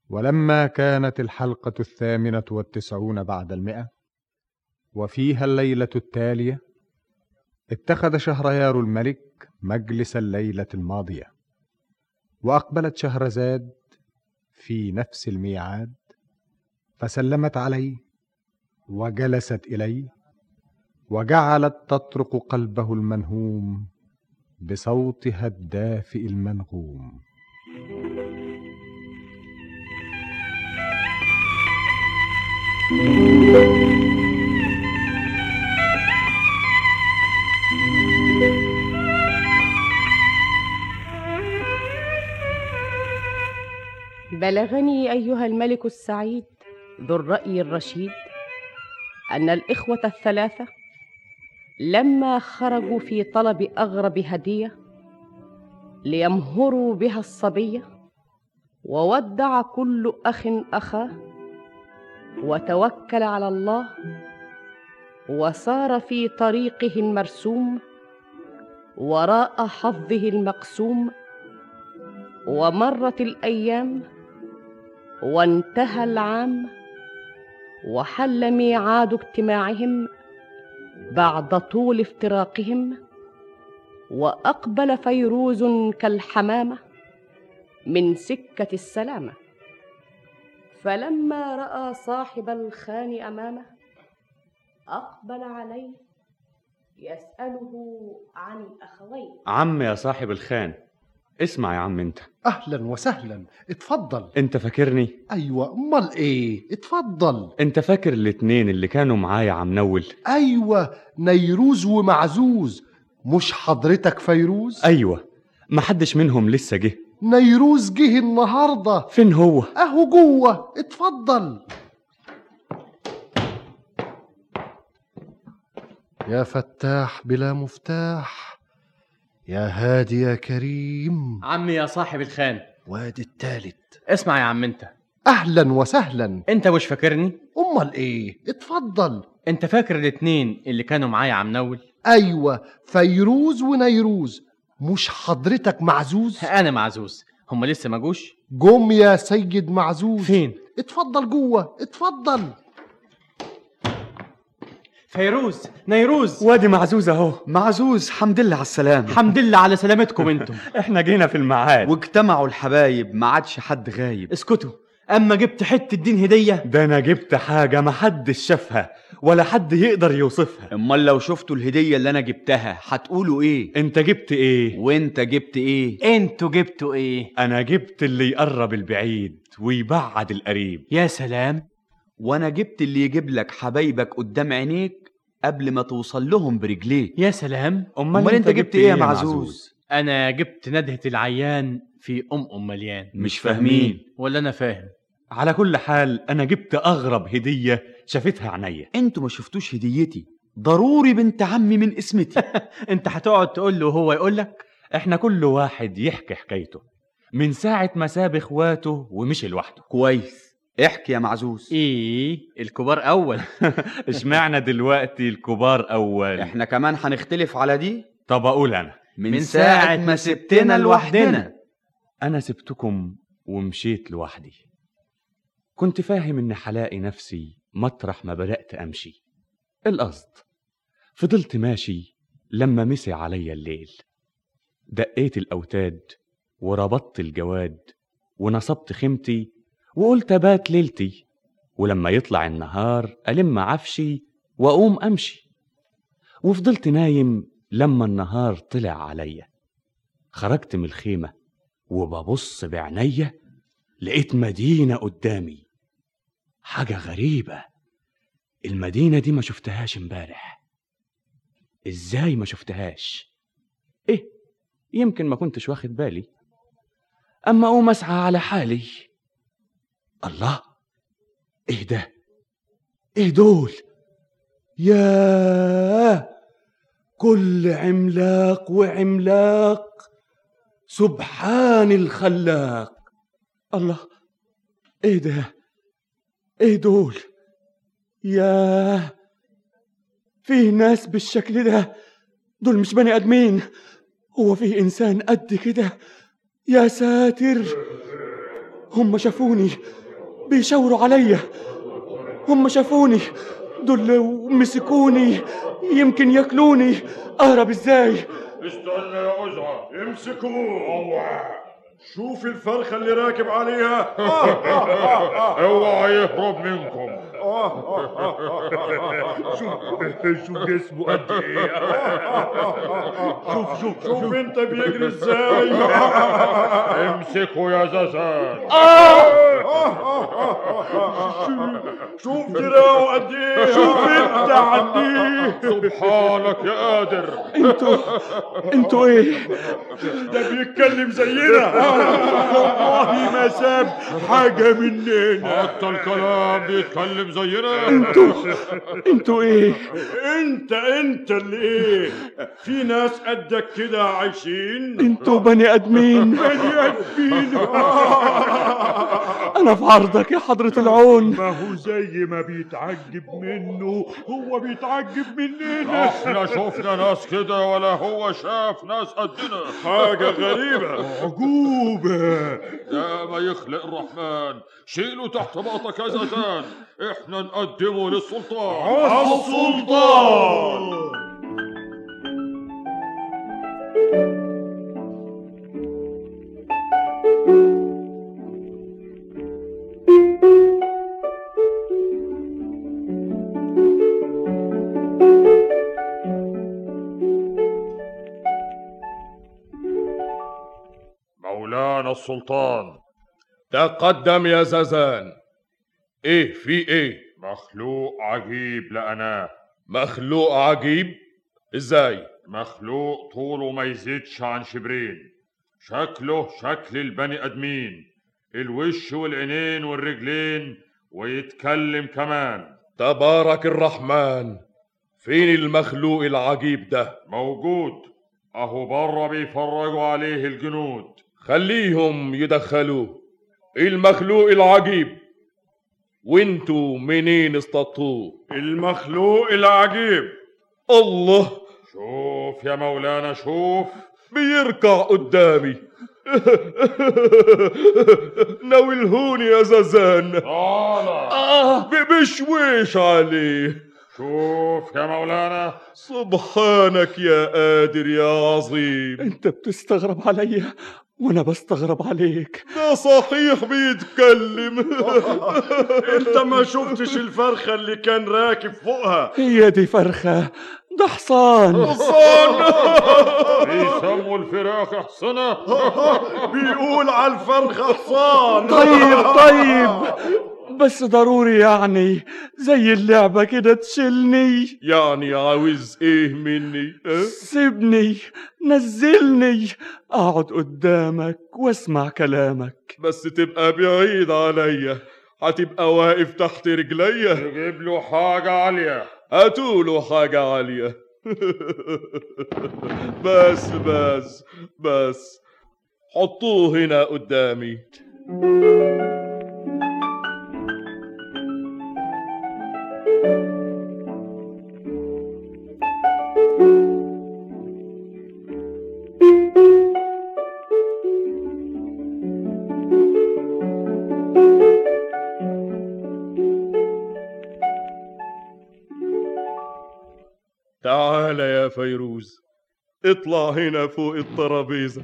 ولما كانت الحلقة 98 بعد 100 وفيها الليلة التالية، اتخذ شهريار الملك مجلس الليلة الماضية، وأقبلت شهرزاد في نفس الميعاد، فسلمت عليه وجلست إليه، وجعلت تطرق قلبه المنهوم بصوتها الدافئ المنغوم. بلغني أيها الملك السعيد ذو الرأي الرشيد أن الإخوة الثلاثة لما خرجوا في طلب أغرب هدية ليمهروا بها الصبية، وودع كل أخ أخاه وتوكل على الله وسار في طريقه المرسوم وراء حظه المقسوم، ومرت الأيام وانتهى العام، وحل ميعاد اجتماعهم بعد طول افتراقهم، وأقبل فيروز كالحمامة من سكة السلامة. فلما رأى صاحب الخان أمامه أقبل عليه يسأله عن الأخوين. عم يا صاحب الخان، اسمع يا عم انت. اهلا وسهلا، اتفضل. انت فاكرني؟ ايوه، امال ايه؟ اتفضل. انت فاكر الاتنين اللي كانوا معايا عم نول؟ ايوه، نيروز ومعزوز. مش حضرتك فيروز؟ ايوه، محدش منهم لسه جه. نيروز جه النهارده. فين هو؟ اهو جوه، اتفضل. يا فتاح بلا مفتاح، يا هادي يا كريم. عمي يا صاحب الخان. وادي التالت. اسمع يا عم انت. اهلا وسهلا. انت مش فاكرني؟ امال ايه؟ اتفضل. انت فاكر الاتنين اللي كانوا معايا عم نول؟ ايوه، فيروز ونيروز. مش حضرتك معزوز؟ انا معزوز. هم لسه ما جوش؟ جم يا سيد معزوز. فين؟ اتفضل جوه، اتفضل. فيروز، نيروز. وادي معزوز اهو. معزوز، حمد لله على السلامة. حمد لله على سلامتكم انتم. احنا جينا في الميعاد واجتمعوا الحبايب، ما عادش حد غايب. اسكتوا، اما جبت حتة الدين هدية. ده انا جبت حاجة محدش شافها ولا حد يقدر يوصفها. امال لو شفتوا الهدية اللي انا جبتها هتقولوا ايه؟ انت جبت ايه؟ وانت جبت ايه؟ انتوا جبتوا ايه؟ انا جبت اللي يقرب البعيد ويبعد القريب. يا سلام. وانا جبت اللي يجيب لك حبايبك قدام عينيك قبل ما توصل لهم برجليك. يا سلام. امال انت جبت ايه يا معزوز؟ انا جبت ندهة العيان في مليان. مش فاهمين ولا انا فاهم؟ على كل حال انا جبت اغرب هدية شافتها عينيا. انتوا ما شفتوش هديتي؟ ضروري بنت عمي من اسمتي. انت هتقعد تقول له وهو يقول لك؟ احنا كل واحد يحكي حكايته من ساعة ما ساب اخواته ومشي لوحده. كويس، احكي يا معزوز. ايه الكبار اول؟ اشمعنى دلوقتي الكبار اول؟ احنا كمان هنختلف على دي. طب اقول انا. من ساعة ما سبتنا لوحدنا. انا سبتكم ومشيت لوحدي. كنت فاهم ان هلاقي نفسي مطرح ما بدأت امشي. القصد فضلت ماشي لما مسي عليا الليل، دقيت الاوتاد وربطت الجواد ونصبت خيمتي وقلت ابات ليلتي، ولما يطلع النهار ألم عفشي وأقوم أمشي. وفضلت نايم لما النهار طلع عليا. خرجت من الخيمة وببص بعينيا لقيت مدينة قدامي، حاجة غريبة. المدينة دي ما شفتهاش امبارح. ازاي ما شفتهاش؟ ايه، يمكن ما كنتش واخد بالي. اما اقوم اسعى على حالي. الله، ايه ده؟ ايه دول؟ ياه، كل عملاق وعملاق، سبحان الخلاق. الله، ايه ده؟ ايه دول؟ ياه، فيه ناس بالشكل ده؟ دول مش بني ادمين. هو فيه انسان قد كده؟ يا ساتر، هم شافوني بيشاوروا عليا، هم شافوني دول ومسكوني، يمكن ياكلوني. اهرب ازاي؟ استنى يا أزعة، امسكوه. شوف الفرخة اللي راكب عليها. اوعى يهرب منكم. شوف جسمه قد ايه. شوف انت بيجري ازاي. امسكوا يا زازان. شوف دراعه قد ايه. شوف انت عنيه. سبحانك يا قادر. انتوا ايه؟ ده بيتكلم زينا. والله ما ساب حاجة مننا. حتى الكلام بيتكلم زينا. انتوا ايه؟ انت اللي ايه؟ في ناس قدك كده عايشين. انتوا بني ادمين. بني ادمين. انا في عرضك يا حضرة العون. ما هو زي ما بيتعجب منه هو بيتعجب مننا. احنا شفنا ناس كده ولا هو شاف ناس قدنا. حاجة غريبة عجوبة. يا ما يخلق الرحمن، شيله تحت باطك يا زازان. احنا نقدمه للسلطان. السلطان. مولانا السلطان. تقدم يا زازان. ايه في ايه؟ مخلوق عجيب لقناه. مخلوق عجيب؟ ازاي؟ مخلوق طوله ما يزيدش عن شبرين، شكله شكل البني ادمين، الوش والعينين والرجلين، ويتكلم كمان. تبارك الرحمن. فين المخلوق العجيب ده؟ موجود اهو بره بيفرجوا عليه الجنود. خليهم يدخلوه. المخلوق العجيب وانتوا منين اصطدتوه؟ المخلوق العجيب. الله، شوف يا مولانا شوف. بيركع قدامي. ناولهوني يا زازان. بشويش عليه. شوف يا مولانا. سبحانك يا قادر يا عظيم. انت بتستغرب عليا وانا بستغرب عليك. ده صحيح بيتكلم. انت ما شفتش الفرخة اللي كان راكب فوقها؟ هي دي فرخة؟ ده حصان. بيسموا الفراخ حصنة. بيقول على الفرخة حصان. طيب بس ضروري يعني زي اللعبة كده تشيلني؟ يعني عاوز ايه مني؟ سيبني، نزلني، اقعد قدامك واسمع كلامك. بس تبقى بعيد عليا، هتبقى واقف تحت رجليا. تجيب له حاجة عالية. هاتوله حاجة عالية. بس حطوه هنا قدامي. تعال يا فيروز، اطلع هنا فوق الترابيزة.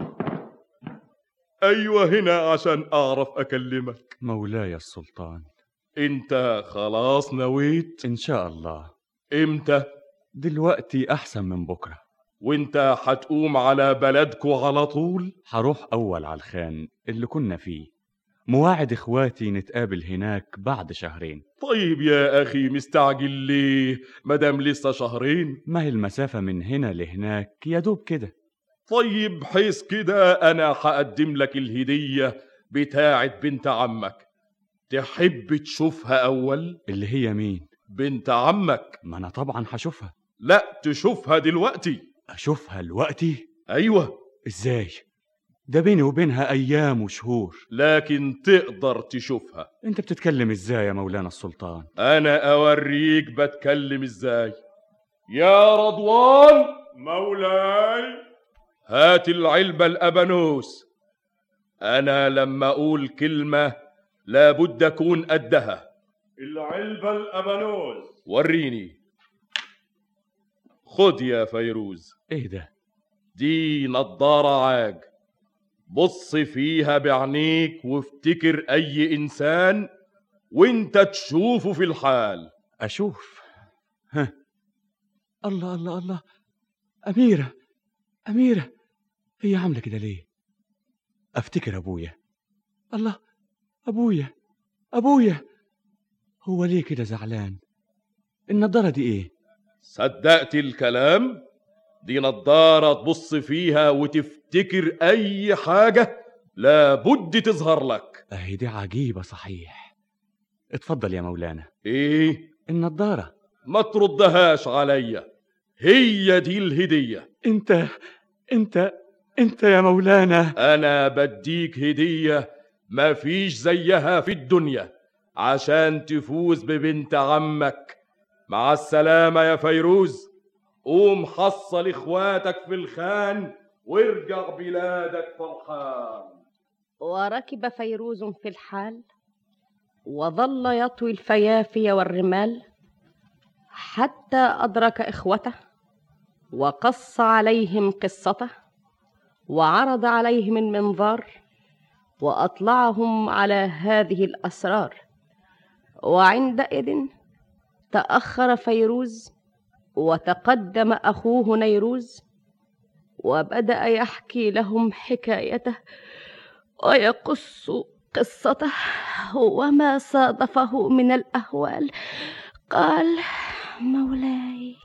ايوه هنا عشان اعرف اكلمك. مولاي السلطان. انت خلاص نويت؟ ان شاء الله. امتى؟ دلوقتي احسن من بكرة. وانت هتقوم على بلدكو على طول؟ هروح اول على الخان اللي كنا فيه، مواعد اخواتي نتقابل هناك بعد شهرين. طيب يا اخي مستعجل ليه مدام لسه شهرين؟ ما هي المسافة من هنا لهناك يا دوب كده. طيب حيث كده انا هقدم لك الهدية بتاعت بنت عمك، تحب تشوفها اول؟ اللي هي مين؟ بنت عمك. ما انا طبعا هشوفها. لا تشوفها دلوقتي. اشوفها دلوقتي؟ ايوه. ازاي؟ ده بيني وبينها ايام وشهور. لكن تقدر تشوفها. انت بتتكلم ازاي يا مولانا السلطان؟ انا اوريك بتكلم ازاي. يا رضوان. مولاي. هات العلبة الابانوس. أنا لما أقول كلمة لابد أكون قدها. العلبة الأبانوز. وريني. خد يا فيروز. ايه ده؟ دي نضارة عاج، بص فيها بعينيك وافتكر أي إنسان وانت تشوفه في الحال. اشوف. ها. الله الله الله، أميرة، أميرة، هي عاملة كده ليه؟ أفتكر أبويا. الله، أبويا، أبويا، هو ليه كده زعلان؟ النضارة دي إيه؟ صدقت الكلام؟ دي نضارة تبص فيها وتفتكر أي حاجة لابد تظهر لك. أهي دي عجيبة صحيح. اتفضل يا مولانا. إيه؟ النضارة. ما تردهاش عليا، هي دي الهدية. انت يا مولانا. أنا بديك هدية مفيش زيها في الدنيا عشان تفوز ببنت عمك. مع السلامة يا فيروز، قوم حصل إخواتك في الخان وارجع بلادك فرحان. وركب فيروز في الحال وظل يطوي الفيافي والرمال حتى أدرك إخوته وقص عليهم قصته وعرض عليهم المنظار وأطلعهم على هذه الأسرار. وعندئذ تأخر فيروز وتقدم أخوه نيروز وبدأ يحكي لهم حكايته ويقص قصته وما صادفه من الأهوال. قال: مولاي.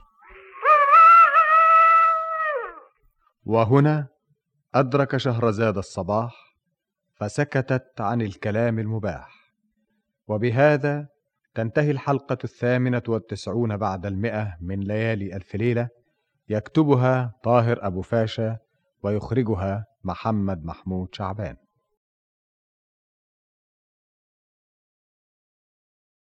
وهنا أدرك شهرزاد الصباح فسكتت عن الكلام المباح. وبهذا تنتهي الحلقة 98 بعد 100 من ليالي ألف ليلة، يكتبها طاهر أبو فاشا ويخرجها محمد محمود شعبان.